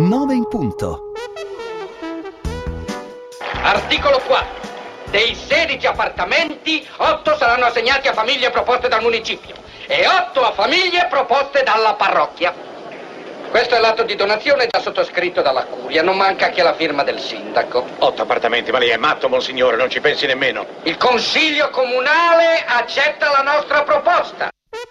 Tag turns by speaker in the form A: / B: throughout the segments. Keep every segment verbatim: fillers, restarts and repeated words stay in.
A: nove in punto.
B: Articolo quattro. Dei sedici appartamenti, otto saranno assegnati a famiglie proposte dal municipio e otto a famiglie proposte dalla parrocchia. Questo è l'atto di donazione già sottoscritto dalla curia, non manca che la firma del sindaco.
C: Otto appartamenti, ma lei è matto, monsignore, non ci pensi nemmeno.
B: Il consiglio comunale accetta la nostra proposta.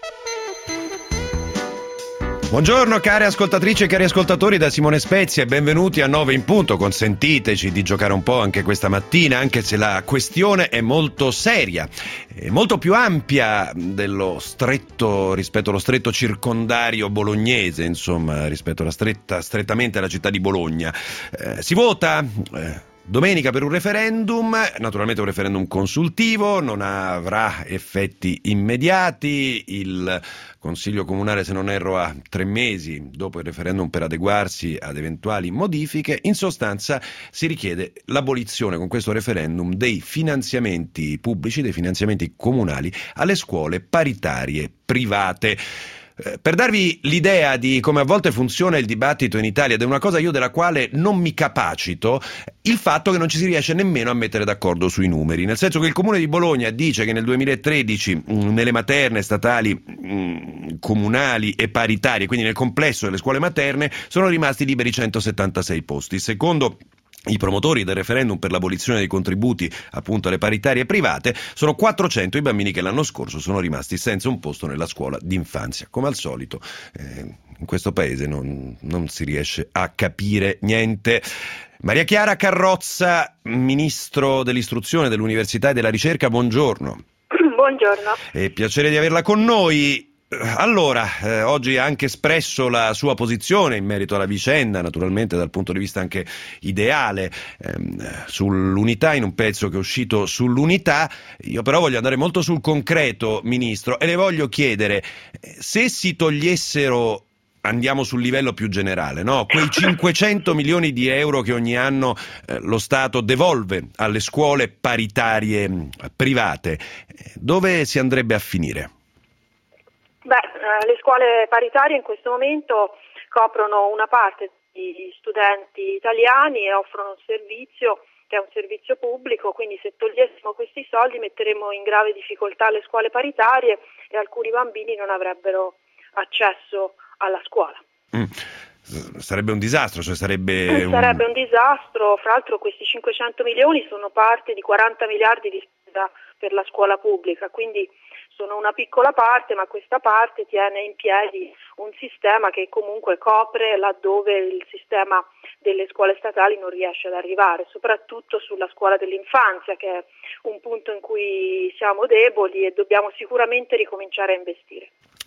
D: Buongiorno care ascoltatrici e cari ascoltatori da Simone Spezia e benvenuti a nove in punto. Consentiteci di giocare un po' anche questa mattina, anche se la questione è molto seria, è molto più ampia dello stretto rispetto allo stretto circondario bolognese, insomma, rispetto alla stretta strettamente alla città di Bologna. Eh, si vota eh, domenica per un referendum, naturalmente un referendum consultivo, non avrà effetti immediati. Il Consiglio Comunale, se non erro, ha tre mesi dopo il referendum per adeguarsi ad eventuali modifiche. In sostanza si richiede l'abolizione con questo referendum dei finanziamenti pubblici, dei finanziamenti comunali alle scuole paritarie private. Per darvi l'idea di come a volte funziona il dibattito in Italia, ed è una cosa io della quale non mi capacito, il fatto che non ci si riesce nemmeno a mettere d'accordo sui numeri, nel senso che il Comune di Bologna dice che nel duemilatredici nelle materne statali, comunali e paritarie, quindi nel complesso delle scuole materne, sono rimasti liberi centosettantasei posti. Secondo i promotori del referendum per l'abolizione dei contributi appunto alle paritarie private, sono quattrocento i bambini che l'anno scorso sono rimasti senza un posto nella scuola d'infanzia. Come al solito eh, in questo paese non, non si riesce a capire niente. Maria Chiara Carrozza, Ministro dell'Istruzione, dell'Università e della Ricerca, buongiorno.
E: Buongiorno.
D: È piacere di averla con noi. Allora, eh, oggi ha anche espresso la sua posizione in merito alla vicenda, naturalmente dal punto di vista anche ideale, ehm, sull'unità, in un pezzo che è uscito sull'unità. Io però voglio andare molto sul concreto, Ministro, e le voglio chiedere, se si togliessero, andiamo sul livello più generale, no? Quei cinquecento milioni di euro che ogni anno eh, lo Stato devolve alle scuole paritarie private, dove si andrebbe a finire?
E: Beh, le scuole paritarie in questo momento coprono una parte di studenti italiani e offrono un servizio che è un servizio pubblico, quindi se togliessimo questi soldi metteremmo in grave difficoltà le scuole paritarie e alcuni bambini non avrebbero accesso alla scuola.
D: Mm. Sarebbe un disastro, cioè sarebbe un...
E: Sarebbe un disastro, fra l'altro questi cinquecento milioni sono parte di quaranta miliardi di spesa per la scuola pubblica, quindi sono una piccola parte, ma questa parte tiene in piedi un sistema che comunque copre laddove il sistema delle scuole statali non riesce ad arrivare, soprattutto sulla scuola dell'infanzia, che è un punto in cui siamo deboli e dobbiamo sicuramente ricominciare a investire.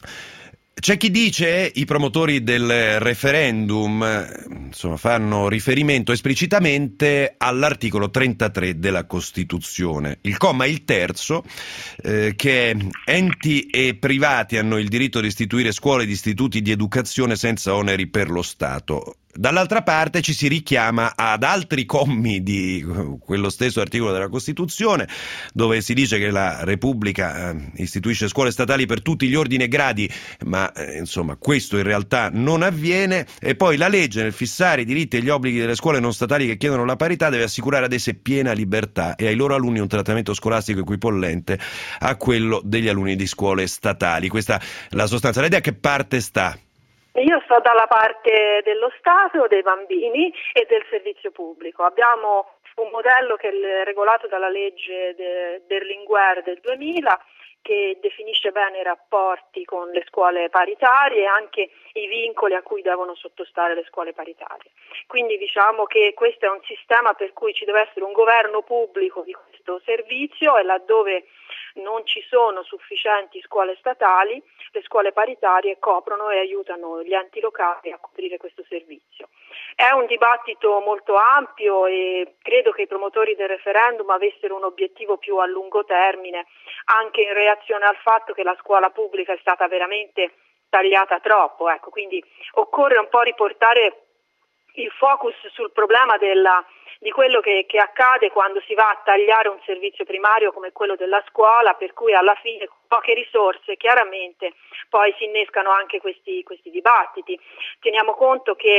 D: C'è chi dice, i promotori del referendum, insomma, fanno riferimento esplicitamente all'articolo trentatré della Costituzione, il comma il terzo, eh, che enti e privati hanno il diritto di istituire scuole ed istituti di educazione senza oneri per lo Stato. Dall'altra parte ci si richiama ad altri commi di quello stesso articolo della Costituzione, dove si dice che la Repubblica eh, istituisce scuole statali per tutti gli ordini e gradi, ma eh, insomma questo in realtà non avviene, e poi la legge, nel fissare i diritti e gli obblighi delle scuole non statali che chiedono la parità, deve assicurare ad esse piena libertà e ai loro alunni un trattamento scolastico equipollente a quello degli alunni di scuole statali. Questa è la sostanza. Lei da che parte sta?
E: Io sto dalla parte dello Stato, dei bambini e del servizio pubblico. Abbiamo un modello che è regolato dalla legge de, Berlinguer del duemila, che definisce bene i rapporti con le scuole paritarie e anche i vincoli a cui devono sottostare le scuole paritarie. Quindi diciamo che questo è un sistema per cui ci deve essere un governo pubblico di questo servizio e laddove non ci sono sufficienti scuole statali, le scuole paritarie coprono e aiutano gli enti locali a coprire questo servizio. È un dibattito molto ampio e credo che i promotori del referendum avessero un obiettivo più a lungo termine, anche in reazione al fatto che la scuola pubblica è stata veramente tagliata troppo. Ecco, quindi occorre un po' riportare il focus sul problema della, di quello che, che accade quando si va a tagliare un servizio primario come quello della scuola, per cui alla fine con poche risorse chiaramente poi si innescano anche questi, questi dibattiti. Teniamo conto che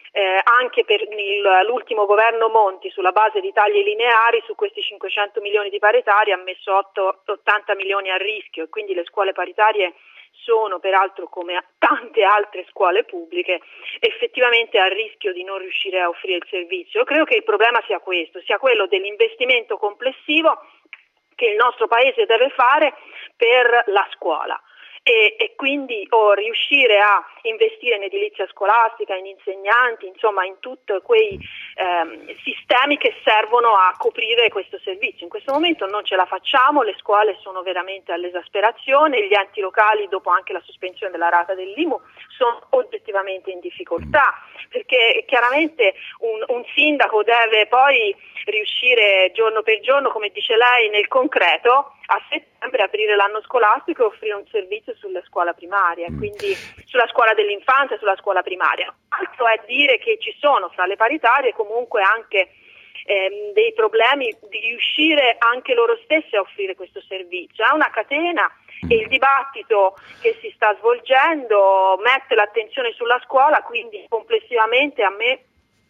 E: eh, anche per il, l'ultimo governo Monti, sulla base di tagli lineari, su questi cinquecento milioni di paritari ha messo ottanta milioni a rischio, e quindi le scuole paritarie sono, peraltro come tante altre scuole pubbliche, effettivamente a rischio di non riuscire a offrire il servizio. Io credo che il problema sia questo, sia quello dell'investimento complessivo che il nostro Paese deve fare per la scuola. E, e quindi o riuscire a investire in edilizia scolastica, in insegnanti, insomma in tutti quei ehm, sistemi che servono a coprire questo servizio. In questo momento non ce la facciamo, le scuole sono veramente all'esasperazione, gli enti locali, dopo anche la sospensione della rata dell'I M U, sono oggettivamente in difficoltà, perché chiaramente un, un sindaco deve poi riuscire giorno per giorno, come dice lei, nel concreto, a settembre aprire l'anno scolastico e offrire un servizio sulla scuola primaria, quindi sulla scuola dell'infanzia e sulla scuola primaria. Altro è dire che ci sono fra le paritarie comunque anche ehm, dei problemi di riuscire anche loro stesse a offrire questo servizio. È una catena e il dibattito che si sta svolgendo mette l'attenzione sulla scuola, quindi complessivamente a me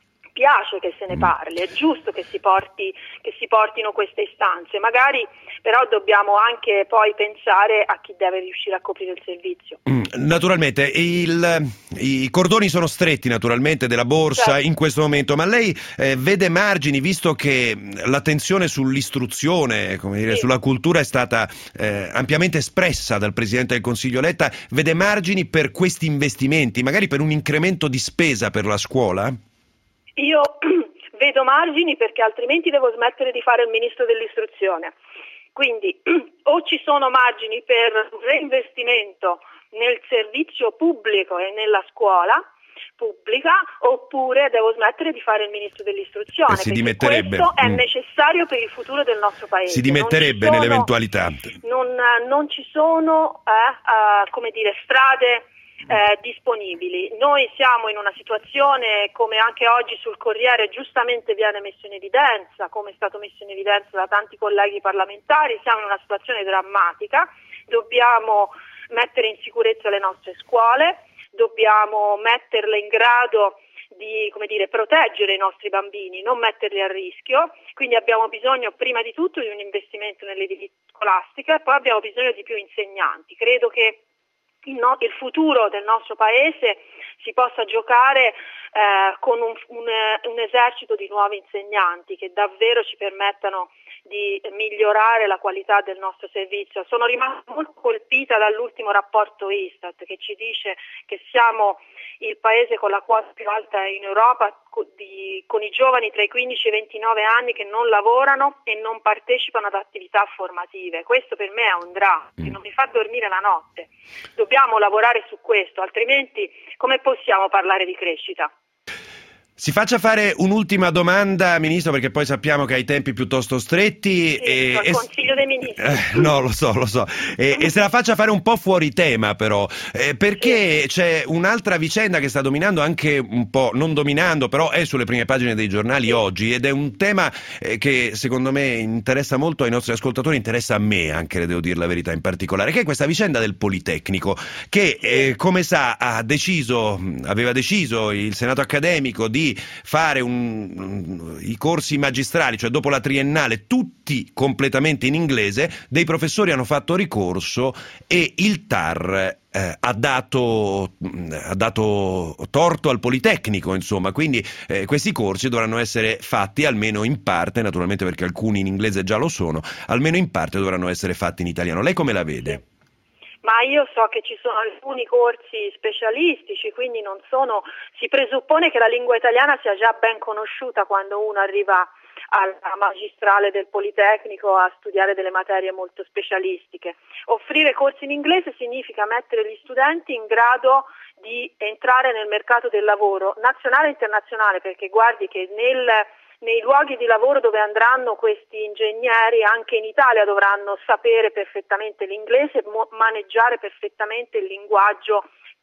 E: piace che se ne parli, è giusto che si porti, che si portino queste istanze, magari però dobbiamo anche poi pensare a chi deve riuscire a coprire il servizio.
D: Mm, naturalmente, il, i cordoni sono stretti naturalmente della borsa, certo, in questo momento, ma lei eh, vede margini, visto che l'attenzione sull'istruzione, come dire, sì, sulla cultura è stata eh, ampiamente espressa dal Presidente del Consiglio Letta, vede margini per questi investimenti, magari per un incremento di spesa per la scuola?
E: Io vedo margini perché altrimenti devo smettere di fare il ministro dell'istruzione. Quindi o ci sono margini per un reinvestimento nel servizio pubblico e nella scuola pubblica, oppure devo smettere di fare il ministro dell'istruzione,
D: si
E: perché
D: dimetterebbe.
E: Questo è
D: mm.
E: necessario per il futuro del nostro Paese.
D: Si dimetterebbe
E: sono,
D: nell'eventualità.
E: Non, non ci sono eh, uh, come dire, strade Eh, disponibili. Noi siamo in una situazione, come anche oggi sul Corriere giustamente viene messo in evidenza, come è stato messo in evidenza da tanti colleghi parlamentari, siamo in una situazione drammatica, dobbiamo mettere in sicurezza le nostre scuole, dobbiamo metterle in grado di, come dire, proteggere i nostri bambini, non metterli a rischio, quindi abbiamo bisogno prima di tutto di un investimento nell'edilizia scolastica e poi abbiamo bisogno di più insegnanti. Credo che Il, no, il futuro del nostro Paese si possa giocare eh, con un, un, un esercito di nuovi insegnanti che davvero ci permettano di migliorare la qualità del nostro servizio. Sono rimasta molto colpita dall'ultimo rapporto Istat che ci dice che siamo il paese con la quota più alta in Europa di, con i giovani tra i quindici e i ventinove anni che non lavorano e non partecipano ad attività formative. Questo per me è un dramma, che non mi fa dormire la notte. Dobbiamo lavorare su questo, altrimenti come possiamo parlare di crescita?
D: Si faccia fare un'ultima domanda, Ministro, perché poi sappiamo che ha i tempi piuttosto stretti.
E: Sì,
D: e,
E: il Consiglio dei Ministri.
D: Eh, no, lo so, lo so. E, e se la faccia fare un po' fuori tema, però, eh, perché sì, c'è un'altra vicenda che sta dominando anche un po', non dominando, però è sulle prime pagine dei giornali sì, oggi, ed è un tema eh, che secondo me interessa molto ai nostri ascoltatori, interessa a me anche, devo dire la verità, in particolare, che è questa vicenda del Politecnico, che eh, come sa ha deciso, aveva deciso il Senato accademico di fare un, un, i corsi magistrali, cioè dopo la triennale, tutti completamente in inglese. Dei professori hanno fatto ricorso e il T A R eh, ha dato ha dato torto al Politecnico, insomma, quindi eh, questi corsi dovranno essere fatti almeno in parte, naturalmente perché alcuni in inglese già lo sono, almeno in parte dovranno essere fatti in italiano. Lei come la vede?
E: Ma io so che ci sono alcuni corsi specialistici, quindi non sono, si presuppone che la lingua italiana sia già ben conosciuta quando uno arriva alla magistrale del Politecnico a studiare delle materie molto specialistiche. Offrire corsi in inglese significa mettere gli studenti in grado di entrare nel mercato del lavoro nazionale e internazionale, perché guardi che nel nei luoghi di lavoro dove andranno questi ingegneri anche in Italia dovranno sapere perfettamente l'inglese e mo- maneggiare perfettamente il linguaggio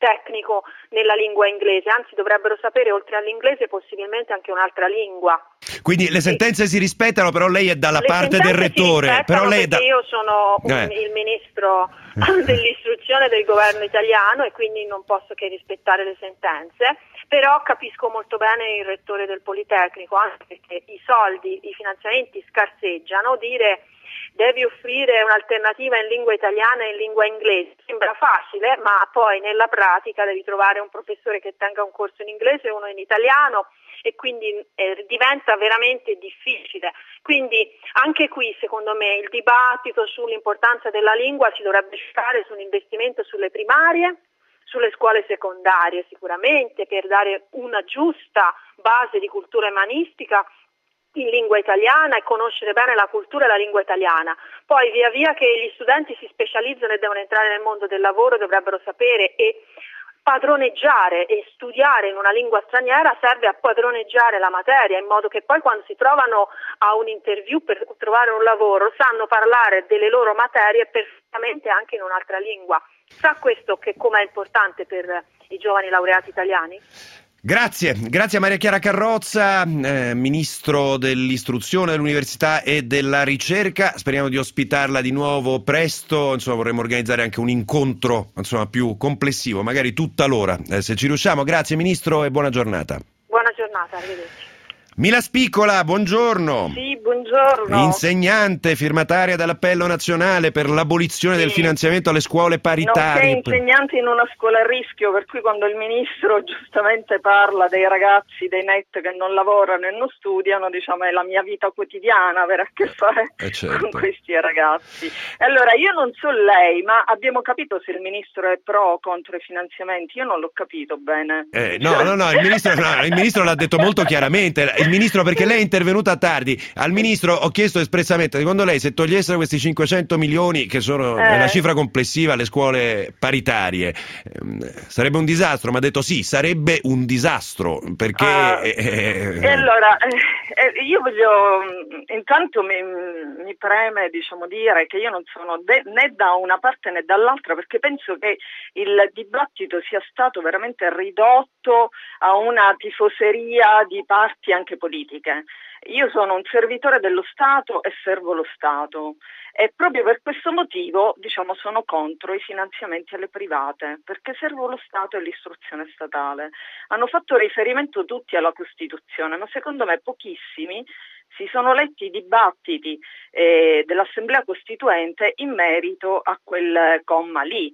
E: Politecnico nella lingua inglese, anzi dovrebbero sapere oltre all'inglese possibilmente anche un'altra lingua.
D: Quindi le sentenze e... si rispettano, però lei è dalla
E: le
D: parte del rettore. Però lei è da...
E: io sono un,
D: eh.
E: il ministro dell'istruzione del governo italiano e quindi non posso che rispettare le sentenze, però capisco molto bene il rettore del Politecnico, anche perché i soldi, i finanziamenti scarseggiano. Dire devi offrire un'alternativa in lingua italiana e in lingua inglese sembra facile, ma poi nella pratica devi trovare un professore che tenga un corso in inglese e uno in italiano, e quindi eh, diventa veramente difficile. Quindi anche qui secondo me il dibattito sull'importanza della lingua si dovrebbe fare su un investimento sulle primarie, sulle scuole secondarie sicuramente, per dare una giusta base di cultura umanistica in lingua italiana e conoscere bene la cultura e la lingua italiana. Poi via via che gli studenti si specializzano e devono entrare nel mondo del lavoro, dovrebbero sapere e padroneggiare e studiare in una lingua straniera serve a padroneggiare la materia, in modo che poi quando si trovano a un interview per trovare un lavoro sanno parlare delle loro materie perfettamente anche in un'altra lingua. Sa questo che com'è importante per i giovani laureati italiani?
D: Grazie, grazie a Maria Chiara Carrozza, eh, Ministro dell'Istruzione, dell'Università e della Ricerca. Speriamo di ospitarla di nuovo presto, insomma vorremmo organizzare anche un incontro insomma più complessivo, magari tutta l'ora, eh, se ci riusciamo. Grazie Ministro e buona giornata.
E: Buona giornata, arrivederci.
D: Mila Spiccola, buongiorno.
A: Sì, buongiorno.
D: Insegnante, firmataria dell'appello nazionale per l'abolizione sì. del finanziamento alle scuole paritarie.
A: Nonché insegnante in una scuola a rischio, per cui quando il ministro giustamente parla dei ragazzi dei N E T che non lavorano e non studiano, diciamo è la mia vita quotidiana avere a che fare
D: eh certo.
A: con questi ragazzi. Allora io non so lei, ma abbiamo capito se il ministro è pro o contro i finanziamenti? Io non l'ho capito bene.
D: Eh, no, no, no, il ministro, no, il ministro l'ha detto molto chiaramente. Il ministro, perché lei è intervenuta tardi, al ministro ho chiesto espressamente, secondo lei se togliessero questi cinquecento milioni che sono eh. la cifra complessiva alle scuole paritarie ehm, sarebbe un disastro? Ma ha detto sì, sarebbe un disastro perché
A: ah,
D: eh,
A: e allora eh, io voglio intanto mi, mi preme diciamo dire che io non sono de, né da una parte né dall'altra, perché penso che il dibattito sia stato veramente ridotto a una tifoseria di parti anche politiche. Io sono un servitore dello Stato e servo lo Stato e proprio per questo motivo diciamo sono contro i finanziamenti alle private, perché servo lo Stato e l'istruzione statale. Hanno fatto riferimento tutti alla Costituzione, ma secondo me pochissimi si sono letti i dibattiti eh, dell'Assemblea Costituente in merito a quel comma lì.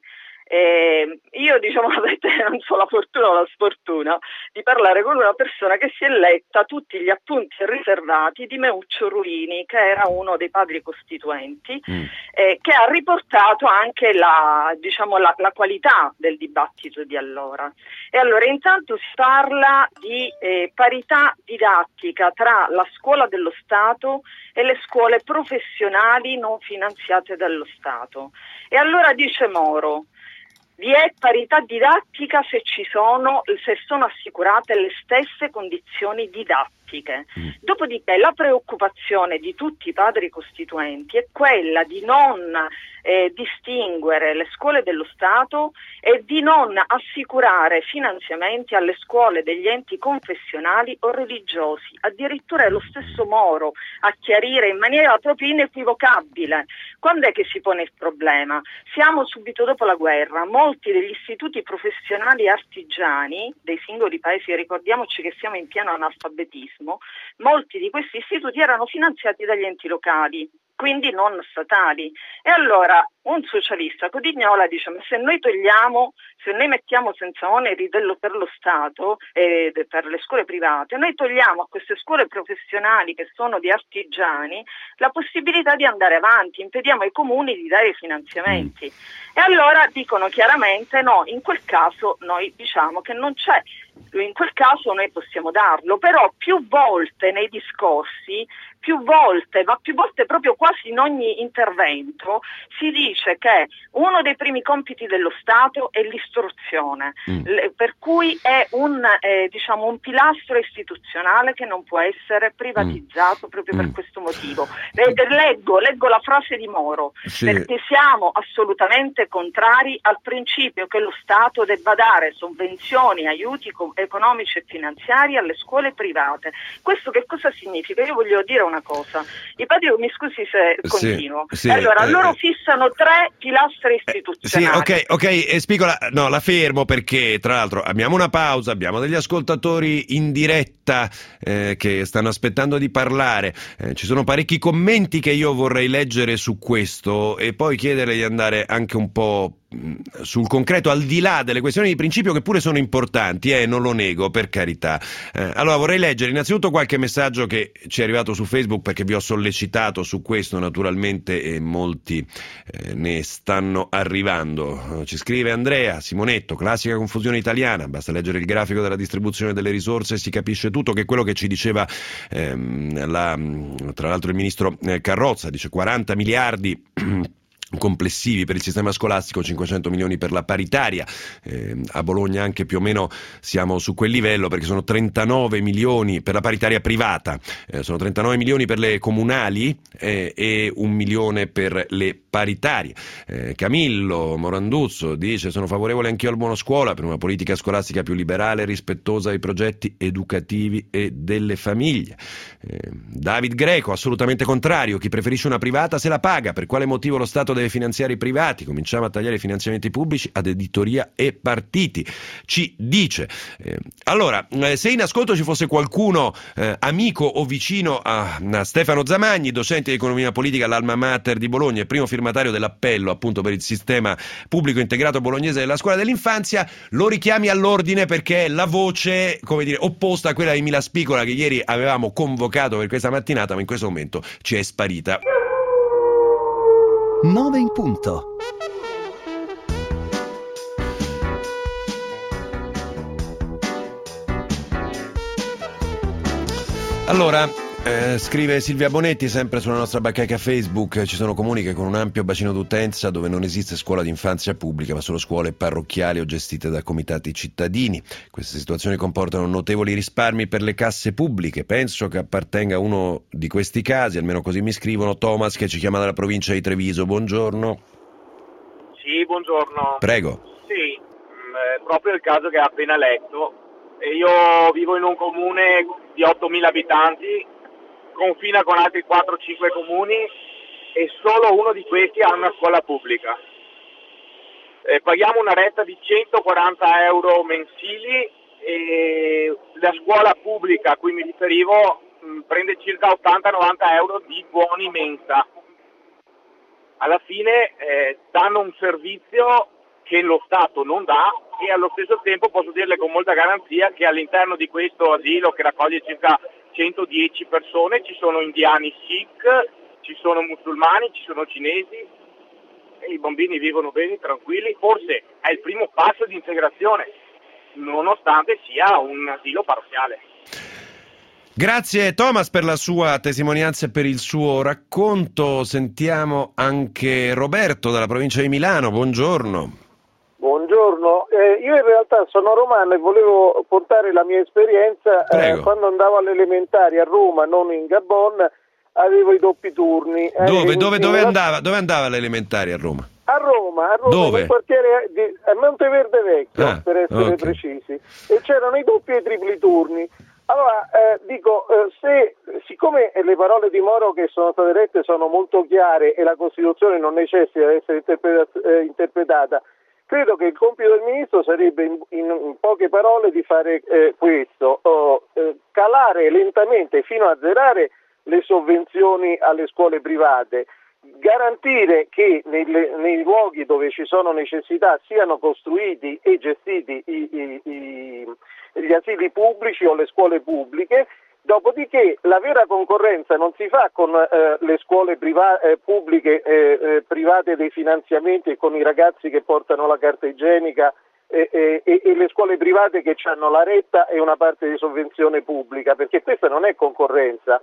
A: Eh, io diciamo avete non so la fortuna o la sfortuna di parlare con una persona che si è letta tutti gli appunti riservati di Meuccio Ruini, che era uno dei padri costituenti, mm. eh, che ha riportato anche la, diciamo, la, la qualità del dibattito di allora. E allora intanto si parla di eh, parità didattica tra la scuola dello Stato e le scuole professionali non finanziate dallo Stato. E allora dice Moro: vi è parità didattica se ci sono, se sono assicurate le stesse condizioni didattiche. Mm. Dopodiché la preoccupazione di tutti i padri costituenti è quella di non eh, distinguere le scuole dello Stato e di non assicurare finanziamenti alle scuole degli enti confessionali o religiosi. Addirittura è lo stesso Moro a chiarire in maniera proprio inequivocabile. Quando è che si pone il problema? Siamo subito dopo la guerra, molti degli istituti professionali artigiani dei singoli paesi, ricordiamoci che siamo in pieno analfabetismo, molti di questi istituti erano finanziati dagli enti locali, quindi non statali. E allora un socialista, Codignola, dice: ma se noi togliamo, se noi mettiamo senza oneri dello, per lo Stato e eh, per le scuole private, noi togliamo a queste scuole professionali che sono di artigiani la possibilità di andare avanti, impediamo ai comuni di dare i finanziamenti. Mm. E allora dicono chiaramente no, in quel caso noi diciamo che non c'è, in quel caso noi possiamo darlo, però più volte nei discorsi più volte, ma più volte proprio quasi in ogni intervento, si dice che uno dei primi compiti dello Stato è l'istruzione, mm. le, per cui è un, eh, diciamo, un pilastro istituzionale che non può essere privatizzato mm. proprio mm. per questo motivo. Eh, leggo, leggo la frase di Moro, sì. perché siamo assolutamente contrari al principio che lo Stato debba dare sovvenzioni, aiuti co- economici e finanziari alle scuole private. Questo che cosa significa? Io voglio dire una cosa, i padri, mi scusi se continuo,
D: sì, sì,
A: allora
D: eh,
A: loro fissano tre pilastri istituzionali.
D: Sì, ok, ok, e Spicola, no, la fermo perché tra l'altro abbiamo una pausa, abbiamo degli ascoltatori in diretta eh, che stanno aspettando di parlare, eh, ci sono parecchi commenti che io vorrei leggere su questo e poi chiederle di andare anche un po' sul concreto, al di là delle questioni di principio che pure sono importanti, eh, non lo nego, per carità. Eh, allora vorrei leggere innanzitutto qualche messaggio che ci è arrivato su Facebook, perché vi ho sollecitato su questo naturalmente e molti eh, ne stanno arrivando. Ci scrive Andrea Simonetto: classica confusione italiana, basta leggere il grafico della distribuzione delle risorse e si capisce tutto, che è quello che ci diceva ehm, la, tra l'altro il ministro Carrozza, dice quaranta miliardi complessivi per il sistema scolastico, cinquecento milioni per la paritaria, eh, a Bologna anche più o meno siamo su quel livello, perché sono trentanove milioni per la paritaria privata, eh, sono trentanove milioni per le comunali eh, e un milione per le paritarie. eh, Camillo Moranduzzo dice: sono favorevole anch'io al buono scuola, per una politica scolastica più liberale e rispettosa dei progetti educativi e delle famiglie. eh, David Greco: assolutamente contrario, chi preferisce una privata se la paga, per quale motivo lo Stato deve finanziare i privati? Cominciamo a tagliare i finanziamenti pubblici ad editoria e partiti, ci dice. Eh, allora, eh, se in ascolto ci fosse qualcuno eh, amico o vicino a, a Stefano Zamagni, docente di economia politica all'Alma Mater di Bologna e primo firmatario dell'appello appunto per il sistema pubblico integrato bolognese della scuola dell'infanzia, lo richiami all'ordine, perché è la voce, come dire, opposta a quella di Mila Spicola che ieri avevamo convocato per questa mattinata, ma in questo momento ci è sparita.
F: nove in punto.
D: Allora, eh, scrive Silvia Bonetti, sempre sulla nostra bacheca Facebook: ci sono comuni che con un ampio bacino d'utenza, dove non esiste scuola d'infanzia pubblica, ma solo scuole parrocchiali o gestite da comitati cittadini. Queste situazioni comportano notevoli risparmi per le casse pubbliche. Penso che appartenga a uno di questi casi, almeno così mi scrivono. Thomas, che ci chiama dalla provincia di Treviso, buongiorno.
G: Sì, buongiorno.
D: Prego.
G: Sì, mh, proprio il caso che ha appena letto. E io vivo in un comune di ottomila abitanti, confina con altri quattro cinque comuni e solo uno di questi ha una scuola pubblica. Eh, paghiamo una retta di centoquaranta euro mensili e la scuola pubblica a cui mi riferivo mh, prende circa ottanta novanta euro di buoni mensa. Alla fine eh, danno un servizio che lo Stato non dà e allo stesso tempo posso dirle con molta garanzia che all'interno di questo asilo, che raccoglie circa centodieci persone, ci sono indiani Sikh, ci sono musulmani, ci sono cinesi e i bambini vivono bene, tranquilli. Forse è il primo passo di integrazione, nonostante sia un asilo parrocchiale.
D: Grazie Thomas per la sua testimonianza e per il suo racconto. Sentiamo anche Roberto dalla provincia di Milano, buongiorno.
H: Buongiorno, eh, io in realtà sono romano e volevo portare la mia esperienza. Eh, quando andavo alle elementari a Roma, non in Gabon, avevo i doppi turni.
D: Dove, dove, dove andava? Dove andava alle elementari a Roma?
H: A Roma, a Roma,
D: dove?
H: nel quartiere di a Monteverde Vecchio,
D: ah,
H: per essere
D: okay.
H: precisi, e c'erano i doppi e i tripli turni. Allora, eh, dico, eh, se siccome le parole di Moro che sono state dette sono molto chiare e la Costituzione non necessita di essere interpretata, eh, interpretata, credo che il compito del Ministro sarebbe, in, in, in poche parole, di fare eh, questo, oh, eh, calare lentamente fino a zerare le sovvenzioni alle scuole private, garantire che nelle, nei luoghi dove ci sono necessità siano costruiti e gestiti i, i, i, gli asili pubblici o le scuole pubbliche. Dopodiché la vera concorrenza non si fa con eh, le scuole priva- eh, pubbliche eh, eh, private dei finanziamenti e con i ragazzi che portano la carta igienica eh, eh, e, e le scuole private che hanno la retta e una parte di sovvenzione pubblica, perché questa non è concorrenza.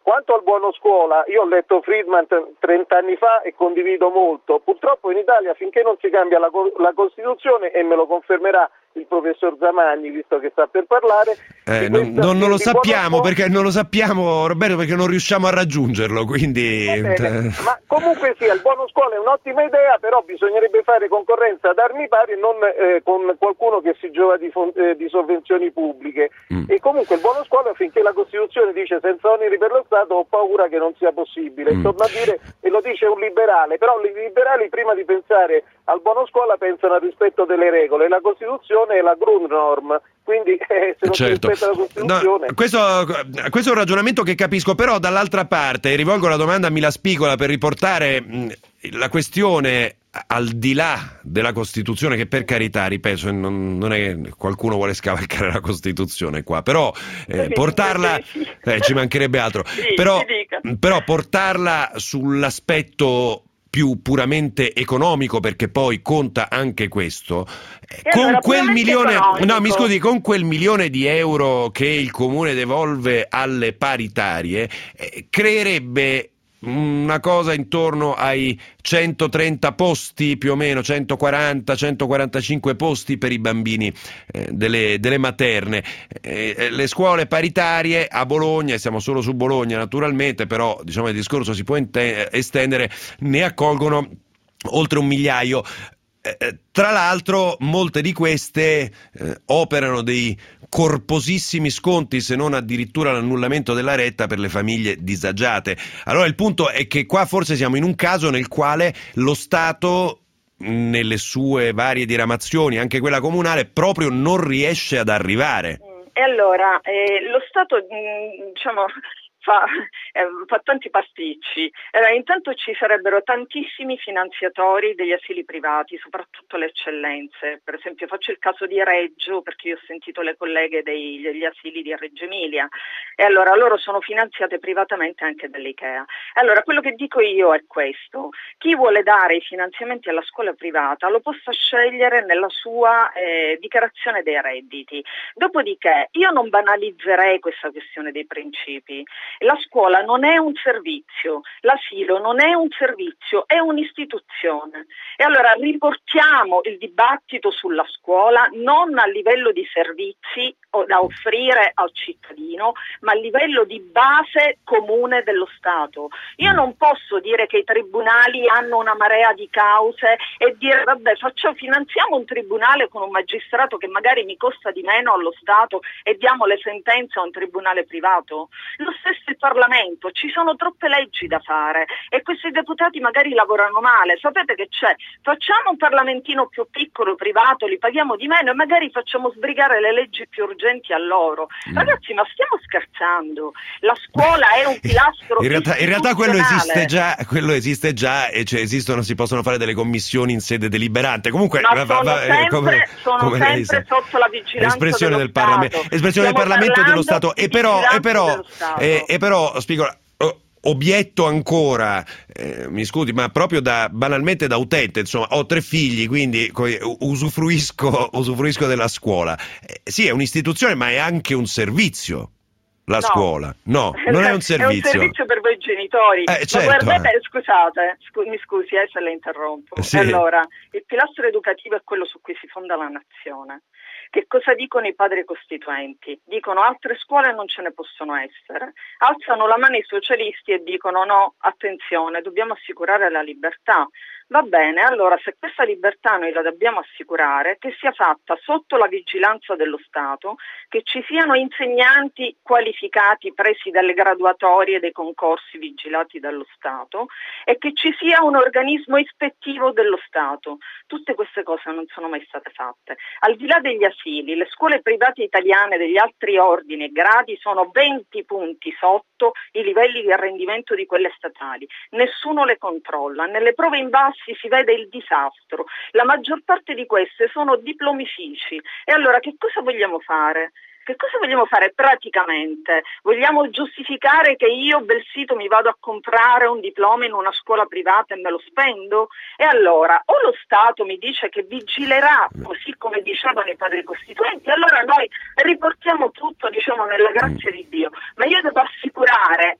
H: Quanto al buono scuola, io ho letto Friedman trenta anni fa e condivido molto. Purtroppo in Italia, finché non si cambia la, la Costituzione, e me lo confermerà il professor Zamagni, visto che sta per parlare,
D: eh, non,
H: questa,
D: non, non lo sappiamo
H: scuola...
D: perché non lo sappiamo, Roberto, perché non riusciamo a raggiungerlo, quindi
H: bene, ma comunque sia, il buono scuola è un'ottima idea, però bisognerebbe fare concorrenza ad armi pari e non eh, con qualcuno che si giova di, fon- eh, di sovvenzioni pubbliche. Mm. E comunque il buono scuola, finché la Costituzione dice senza oneri per lo Stato, ho paura che non sia possibile. Mm. Torno a dire, e lo dice un liberale, però i liberali prima di pensare al buono scuola pensano al rispetto delle regole. La Costituzione è la Grundnorm, quindi eh, se non
D: certo.
H: si rispetta la Costituzione...
D: No, questo, questo è un ragionamento che capisco, però dall'altra parte rivolgo la domanda a Mila Spicola per riportare mh, la questione al di là della Costituzione, che per carità, ripeto, non, non è che qualcuno vuole scavalcare la Costituzione qua, però eh, portarla, eh, ci mancherebbe altro, però, però portarla sull'aspetto più puramente economico, perché poi conta anche questo,
A: e
D: con
A: allora,
D: quel milione
A: economico.
D: no mi scusi con quel milione di euro che il comune devolve alle paritarie, eh, creerebbe una cosa intorno ai centotrenta posti, più o meno centoquaranta centoquarantacinque posti per i bambini eh, delle, delle materne. Eh, le scuole paritarie a Bologna, e siamo solo su Bologna naturalmente, però diciamo il discorso si può ente- estendere, ne accolgono oltre un migliaio. Eh, tra l'altro molte di queste eh, operano dei corposissimi sconti, se non addirittura l'annullamento della retta per le famiglie disagiate. Allora il punto è che qua forse siamo in un caso nel quale lo Stato, nelle sue varie diramazioni, anche quella comunale, proprio non riesce ad arrivare.
A: E allora eh, lo Stato mh, diciamo Fa, eh, fa tanti pasticci. Allora, intanto ci sarebbero tantissimi finanziatori degli asili privati, soprattutto le eccellenze. Per esempio faccio il caso di Reggio, perché io ho sentito le colleghe dei, degli asili di Reggio Emilia, e allora loro sono finanziate privatamente anche dall'Ikea. Allora quello che dico io è questo: chi vuole dare i finanziamenti alla scuola privata lo possa scegliere nella sua eh, dichiarazione dei redditi. Dopodiché io non banalizzerei questa questione dei principi. La scuola non è un servizio, l'asilo non è un servizio, è un'istituzione. E allora riportiamo il dibattito sulla scuola non a livello di servizi da offrire al cittadino, ma a livello di base comune dello Stato. Io non posso dire che i tribunali hanno una marea di cause e dire vabbè facciamo, finanziamo un tribunale con un magistrato che magari mi costa di meno allo Stato e diamo le sentenze a un tribunale privato. Lo stesso il Parlamento, ci sono troppe leggi da fare e questi deputati magari lavorano male. Sapete che c'è? Facciamo un parlamentino più piccolo, privato, li paghiamo di meno e magari facciamo sbrigare le leggi più urgenti a loro. Mm. Ragazzi, ma stiamo scherzando? La scuola è un pilastro
D: in realtà, in realtà quello esiste già, quello esiste già e cioè esistono, si possono fare delle commissioni in sede deliberante. Comunque
A: ma
D: va,
A: sono
D: va,
A: sempre,
D: come,
A: sono
D: come
A: sempre sotto la vigilanza
D: espressione
A: dello
D: del Parlamento,
A: Stato.
D: espressione
A: Stiamo
D: del Parlamento e dello Stato. E però, e però, e, e però, Spicola, oh, obietto ancora, eh, mi scusi, ma proprio da banalmente da utente, insomma, ho tre figli, quindi usufruisco, usufruisco della scuola. Eh, sì, è un'istituzione, ma è anche un servizio. La
A: no.
D: scuola, no, non è un servizio.
A: È un servizio per voi genitori.
D: Eh, certo.
A: Ma guardate, scusate, scu- mi scusi eh, se la interrompo.
D: Sì.
A: Allora, il pilastro educativo è quello su cui si fonda la nazione. Che cosa dicono i padri costituenti? Dicono altre scuole non ce ne possono essere. Alzano la mano i socialisti e dicono no, attenzione, dobbiamo assicurare la libertà. Va bene, allora se questa libertà noi la dobbiamo assicurare, che sia fatta sotto la vigilanza dello Stato, che ci siano insegnanti qualificati presi dalle graduatorie dei concorsi vigilati dallo Stato e che ci sia un organismo ispettivo dello Stato. Tutte queste cose non sono mai state fatte. Al di là degli asili, le scuole private italiane degli altri ordini e gradi sono venti punti sotto i livelli di rendimento di quelle statali. Nessuno le controlla, nelle prove in basso si vede il disastro. La maggior parte di queste sono diplomifici. E allora che cosa vogliamo fare? Che cosa vogliamo fare praticamente? Vogliamo giustificare che io, bel sito, mi vado a comprare un diploma in una scuola privata e me lo spendo? E allora, o lo Stato mi dice che vigilerà, così come dicevano i padri costituenti, allora noi riportiamo tutto, diciamo, nella grazia di Dio. Ma io devo assicurare ai miei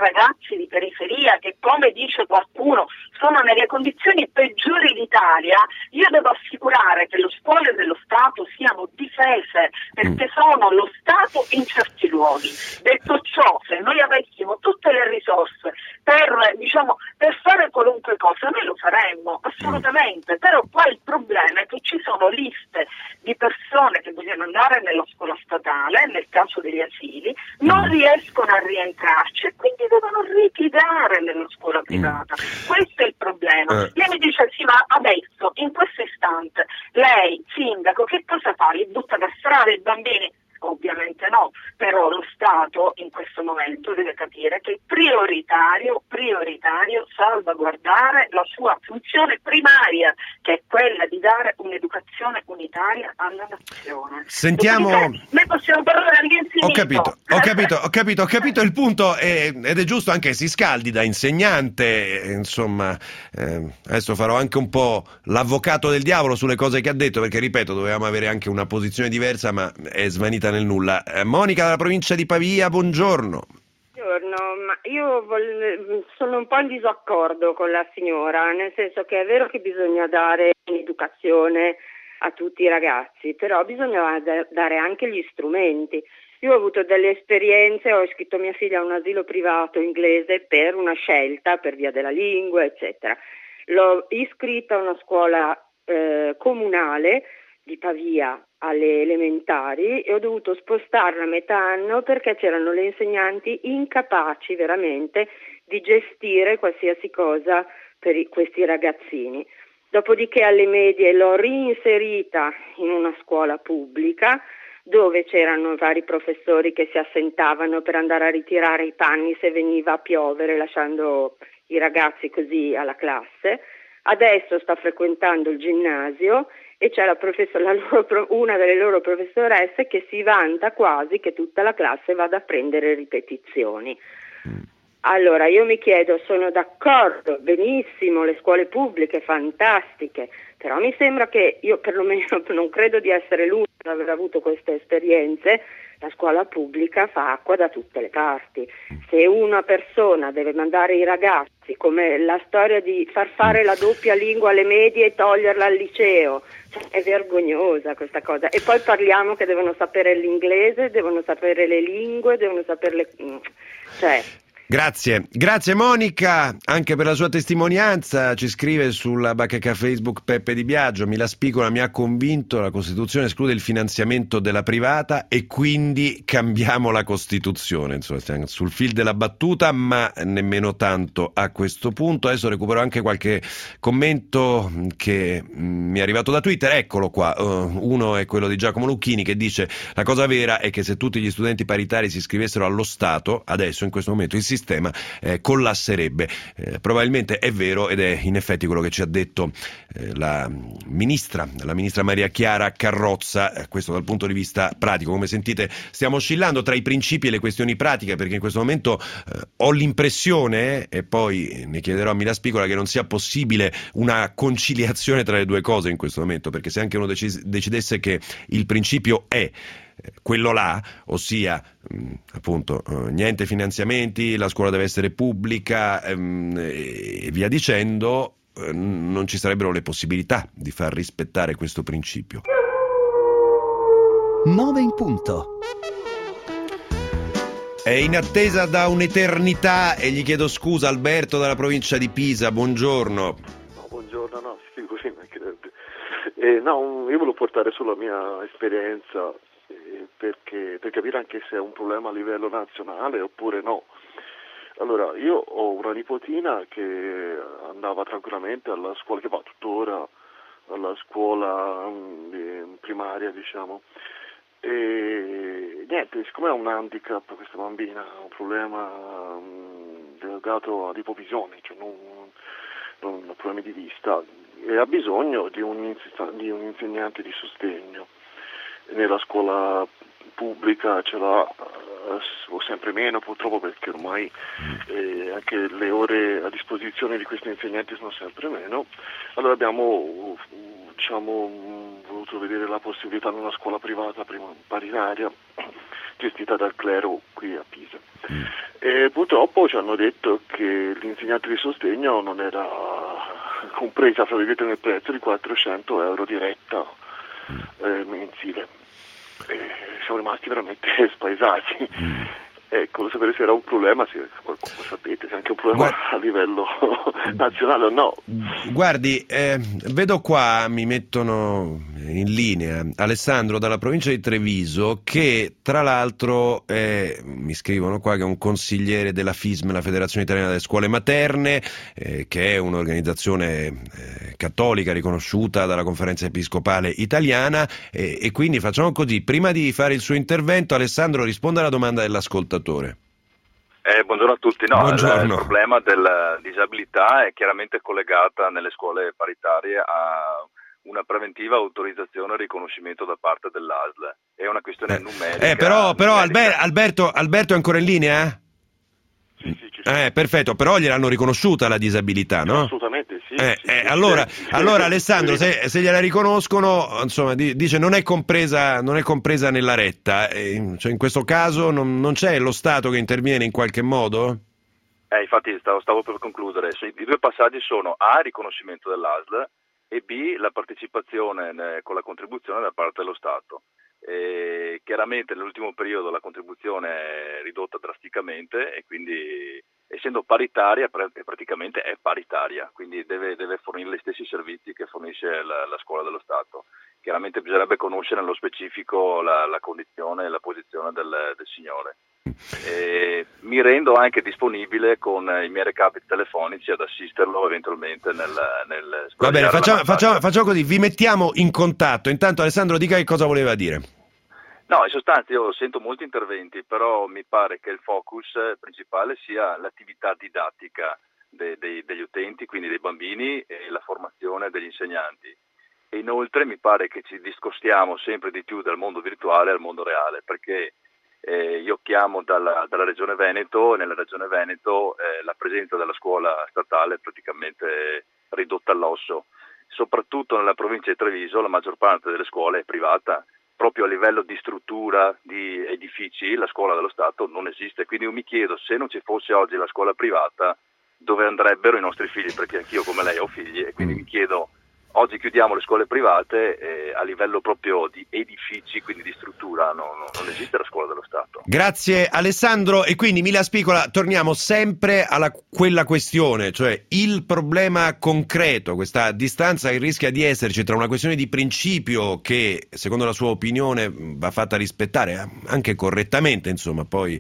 A: ragazzi di periferia che, come dice qualcuno, sono nelle condizioni peggiori d'Italia, io devo assicurare che le scuole dello Stato siano difese, perché sono lo Stato in certi luoghi. Detto ciò, se noi avessimo tutte le risorse per, diciamo, per fare qualunque cosa, noi lo faremmo, assolutamente, però qua il problema è che ci sono liste di persone che vogliono andare nella scuola statale, nel caso degli asili, non riescono a rientrarci e quindi devono ripiegare nella scuola privata. Mm. Questo è il problema. Eh. Lei mi dice, sì, ma adesso, in questo istante, lei, sindaco, che cosa fa? Li butta da strada i bambini? Ovviamente no, però lo Stato in questo momento deve capire che è prioritario, prioritario salvaguardare la sua funzione primaria, che è quella di dare un'educazione unitaria alla nazione.
D: Sentiamo...
A: Noi possiamo parlare all'infinito.
D: Ho capito, ho capito, ho capito, ho capito il punto è, ed è giusto anche che si scaldi da insegnante, insomma, eh, adesso farò anche un po' l'avvocato del diavolo sulle cose che ha detto, perché ripeto, dovevamo avere anche una posizione diversa, ma è svanita nel nulla. Eh, Monica dalla provincia di Pavia, buongiorno.
F: Buongiorno, ma io vol- sono un po' in disaccordo con la signora, nel senso che è vero che bisogna dare un'educazione a tutti i ragazzi, però bisogna da- dare anche gli strumenti. Io ho avuto delle esperienze, ho iscritto mia figlia a un asilo privato inglese per una scelta, per via della lingua, eccetera. L'ho iscritta a una scuola eh, comunale di Pavia alle elementari e ho dovuto spostarla a metà anno perché c'erano le insegnanti incapaci veramente di gestire qualsiasi cosa per i, questi ragazzini. Dopodiché alle medie l'ho reinserita in una scuola pubblica dove c'erano vari professori che si assentavano per andare a ritirare i panni se veniva a piovere, lasciando i ragazzi così alla classe. Adesso sta frequentando il ginnasio e c'è la professor- la loro, una delle loro professoresse che si vanta quasi che tutta la classe vada a prendere ripetizioni. Allora io mi chiedo, sono d'accordo, benissimo, le scuole pubbliche fantastiche, però mi sembra che io perlomeno non credo di essere l'unica ad aver avuto queste esperienze. La scuola pubblica fa acqua da tutte le parti. Se una persona deve mandare i ragazzi, come la storia di far fare la doppia lingua alle medie e toglierla al liceo, cioè, è vergognosa questa cosa. E poi parliamo che devono sapere l'inglese, devono sapere le lingue, devono saperle... Cioè...
D: Grazie, grazie Monica anche per la sua testimonianza. Ci scrive sulla bacheca Facebook Peppe Di Biagio: mi la spigola, mi ha convinto, la Costituzione esclude il finanziamento della privata e quindi cambiamo la Costituzione. Insomma, stiamo sul fil della battuta, ma nemmeno tanto a questo punto. Adesso recupero anche qualche commento che mi è arrivato da Twitter, eccolo qua. Uh, uno è quello di Giacomo Lucchini che dice: la cosa vera è che se tutti gli studenti paritari si iscrivessero allo Stato, adesso in questo momento il sistema sistema eh, collasserebbe. Eh, probabilmente è vero ed è in effetti quello che ci ha detto eh, la ministra, la ministra Maria Chiara Carrozza, eh, questo dal punto di vista pratico. Come sentite stiamo oscillando tra i principi e le questioni pratiche, perché in questo momento eh, ho l'impressione, e poi ne chiederò a Mila Spigola, che non sia possibile una conciliazione tra le due cose in questo momento, perché se anche uno decis- decidesse che il principio è quello là, ossia mh, appunto eh, niente finanziamenti, la scuola deve essere pubblica ehm, e via dicendo, eh, non ci sarebbero le possibilità di far rispettare questo principio.
I: nove in punto.
D: È in attesa da un'eternità e gli chiedo scusa Alberto dalla provincia di Pisa, buongiorno.
J: No, buongiorno, no, si figuri, mancherebbe. Eh, no, io volevo portare sulla mia esperienza perché per capire anche se è un problema a livello nazionale oppure no. Allora, io ho una nipotina che andava tranquillamente alla scuola, che va tuttora alla scuola um, primaria, diciamo, e niente, siccome ha un handicap questa bambina, ha un problema um, legato all'ipovisione, cioè non, non ha problemi di vista, e ha bisogno di un, di un insegnante di sostegno. Nella scuola pubblica ce l'ha o sempre meno, purtroppo, perché ormai eh, anche le ore a disposizione di questi insegnanti sono sempre meno. Allora abbiamo diciamo voluto vedere la possibilità in una scuola privata prima paritaria gestita dal clero qui a Pisa. E purtroppo ci hanno detto che l'insegnante di sostegno non era compresa, fra virgolette, nel prezzo di quattrocento euro diretta eh, mensile. E siamo rimasti veramente spaesati. Mm. Ecco, sapere se era un problema, se qualcuno sapete, se è anche un problema Guarda, a livello nazionale o no.
D: Guardi, eh, vedo qua, mi mettono in linea Alessandro dalla provincia di Treviso, che tra l'altro eh, mi scrivono qua che è un consigliere della F I S M, la Federazione Italiana delle Scuole Materne, eh, che è un'organizzazione eh, cattolica riconosciuta dalla Conferenza Episcopale Italiana, eh, e quindi facciamo così, prima di fare il suo intervento Alessandro risponda alla domanda dell'ascoltatore.
I: Eh, buongiorno a tutti. No,
D: buongiorno.
I: Il, il problema della disabilità è chiaramente collegata nelle scuole paritarie a una preventiva autorizzazione e riconoscimento da parte dell'A S L. È una questione
D: eh,
I: numerica.
D: Eh, però però
I: numerica.
D: Alber, Alberto, Alberto è ancora in linea?
J: Sì, sì, ci sono.
D: Eh, perfetto, però gliel'hanno riconosciuta la disabilità, no?
J: Assolutamente sì.
D: Eh,
J: sì,
D: eh,
J: sì
D: allora,
J: sì,
D: allora
J: sì,
D: Alessandro,
J: sì.
D: se, se gliela riconoscono, insomma, di, dice non è compresa, non è compresa nella retta. Eh, cioè in questo caso non, non c'è lo Stato che interviene in qualche modo?
I: Eh, infatti stavo, stavo per concludere. I due passaggi sono A, il riconoscimento dell'A S L, e B, la partecipazione eh, con la contribuzione da parte dello Stato. E chiaramente nell'ultimo periodo la contribuzione è ridotta drasticamente e quindi, essendo paritaria, praticamente è paritaria, quindi deve, deve fornire gli stessi servizi che fornisce la, la scuola dello Stato. Chiaramente bisognerebbe conoscere nello specifico la, la condizione e la posizione del, del signore. E mi rendo anche disponibile con i miei recapiti telefonici ad assisterlo eventualmente nel, nel
D: Va bene, facciamo, facciamo, facciamo così, vi mettiamo in contatto. Intanto Alessandro dica che cosa voleva dire.
I: No, in sostanza io sento molti interventi, però mi pare che il focus principale sia l'attività didattica de, de, degli utenti, quindi dei bambini, e la formazione degli insegnanti. E inoltre mi pare che ci discostiamo sempre di più dal mondo virtuale al mondo reale, perché eh, io chiamo dalla, dalla Regione Veneto, e nella Regione Veneto eh, la presenza della scuola statale è praticamente ridotta all'osso. Soprattutto nella provincia di Treviso la maggior parte delle scuole è privata. Proprio a livello di struttura, di edifici, la scuola dello Stato non esiste. Quindi io mi chiedo, se non ci fosse oggi la scuola privata, dove andrebbero i nostri figli? Perché anch'io come lei ho figli, e quindi mi chiedo, oggi chiudiamo le scuole private, eh, a livello proprio di edifici, quindi di struttura, no, no, non esiste la scuola dello Stato.
D: Grazie Alessandro, e quindi Mila Spicola, torniamo sempre alla quella questione, cioè il problema concreto, questa distanza che rischia di esserci tra una questione di principio che secondo la sua opinione va fatta rispettare anche correttamente, insomma, poi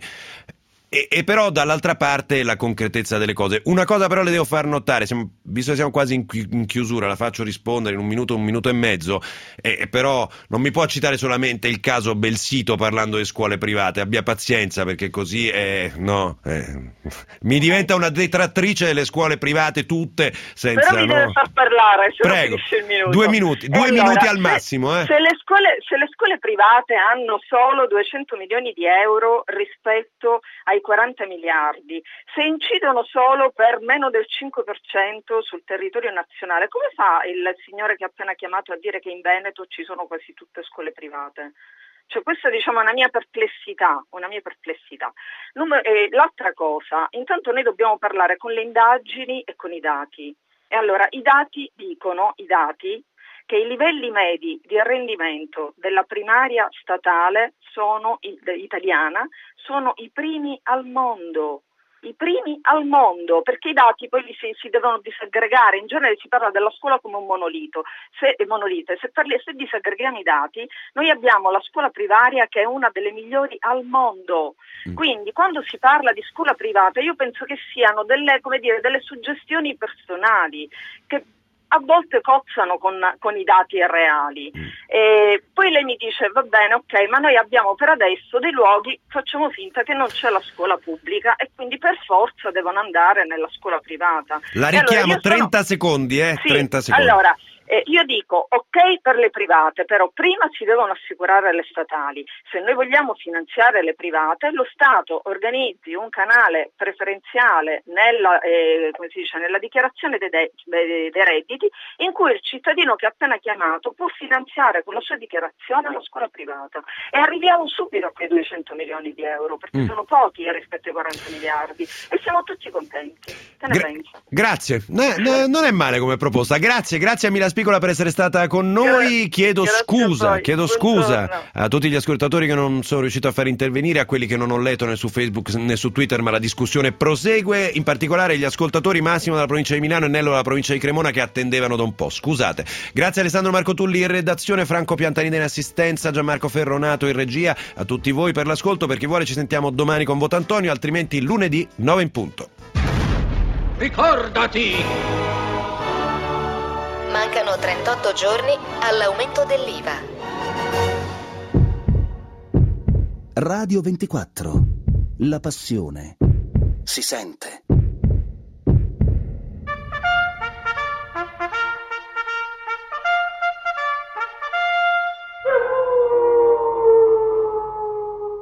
D: E, e però dall'altra parte la concretezza delle cose. Una cosa però le devo far notare, siamo, visto che siamo quasi in, chi, in chiusura, la faccio rispondere in un minuto, un minuto e mezzo, e, e però non mi può citare solamente il caso Belsito parlando di scuole private, abbia pazienza, perché così è, no, eh, mi diventa una detrattrice delle scuole private tutte, senza,
A: però mi
D: no.
A: deve far parlare, se
D: Prego,
A: il minuto.
D: due minuti, due
A: allora,
D: minuti al
A: se,
D: massimo. Eh.
A: Se, le scuole, se le scuole private hanno solo duecento milioni di euro rispetto ai quaranta miliardi, se incidono solo per meno del cinque per cento sul territorio nazionale, come fa il signore che ha appena chiamato a dire che in Veneto ci sono quasi tutte scuole private? Cioè questa diciamo è una mia perplessità, una mia perplessità. Numero, eh, l'altra cosa, intanto noi dobbiamo parlare con le indagini e con i dati. E allora i dati dicono, i dati, che i livelli medi di arrendimento della primaria statale sono italiana sono i primi al mondo, i primi al mondo, perché i dati poi li si, si devono disaggregare. In genere si parla della scuola come un monolito, se, monolite. Se, parli, se disaggreghiamo i dati, noi abbiamo la scuola primaria che è una delle migliori al mondo. Quindi quando si parla di scuola privata io penso che siano delle, come dire, delle suggestioni personali che a volte cozzano con, con i dati reali. E poi lei mi dice, va bene, ok, ma noi abbiamo per adesso dei luoghi, facciamo finta che non c'è la scuola pubblica e quindi per forza devono andare nella scuola privata.
D: La richiamo,
A: allora,
D: trenta
A: sono...
D: secondi, eh?
A: Sì,
D: trenta secondi.
A: Allora, Eh, io dico ok per le private, però prima si devono assicurare le statali. Se noi vogliamo finanziare le private, lo Stato organizzi un canale preferenziale nella, eh, come si dice, nella dichiarazione dei, de- dei, dei redditi, in cui il cittadino che ha appena chiamato può finanziare con la sua dichiarazione la scuola privata, e arriviamo subito a quei duecento milioni di euro, perché mm. sono pochi rispetto ai quaranta miliardi, e siamo tutti contenti. Che ne
D: Gra-
A: pensi?
D: Grazie, no, no, non è male come proposta. Grazie, grazie a Mila Spicola per essere stata con noi. Chiedo
A: grazie
D: scusa,
A: a
D: chiedo
A: Buongiorno.
D: scusa a tutti gli ascoltatori che non sono riuscito a far intervenire, a quelli che non ho letto né su Facebook né su Twitter, ma la discussione prosegue, in particolare gli ascoltatori Massimo dalla provincia di Milano e Nello dalla provincia di Cremona che attendevano da un po'. Scusate. Grazie a Alessandro Marco Tulli in redazione, Franco Piantanida in assistenza, Gianmarco Ferronato in regia, a tutti voi per l'ascolto. Per chi vuole ci sentiamo domani con Voto Antonio, altrimenti lunedì nove in punto.
B: Ricordati!
K: Mancano trentotto giorni all'aumento dell'I V A.
L: Radio ventiquattro. La passione si sente.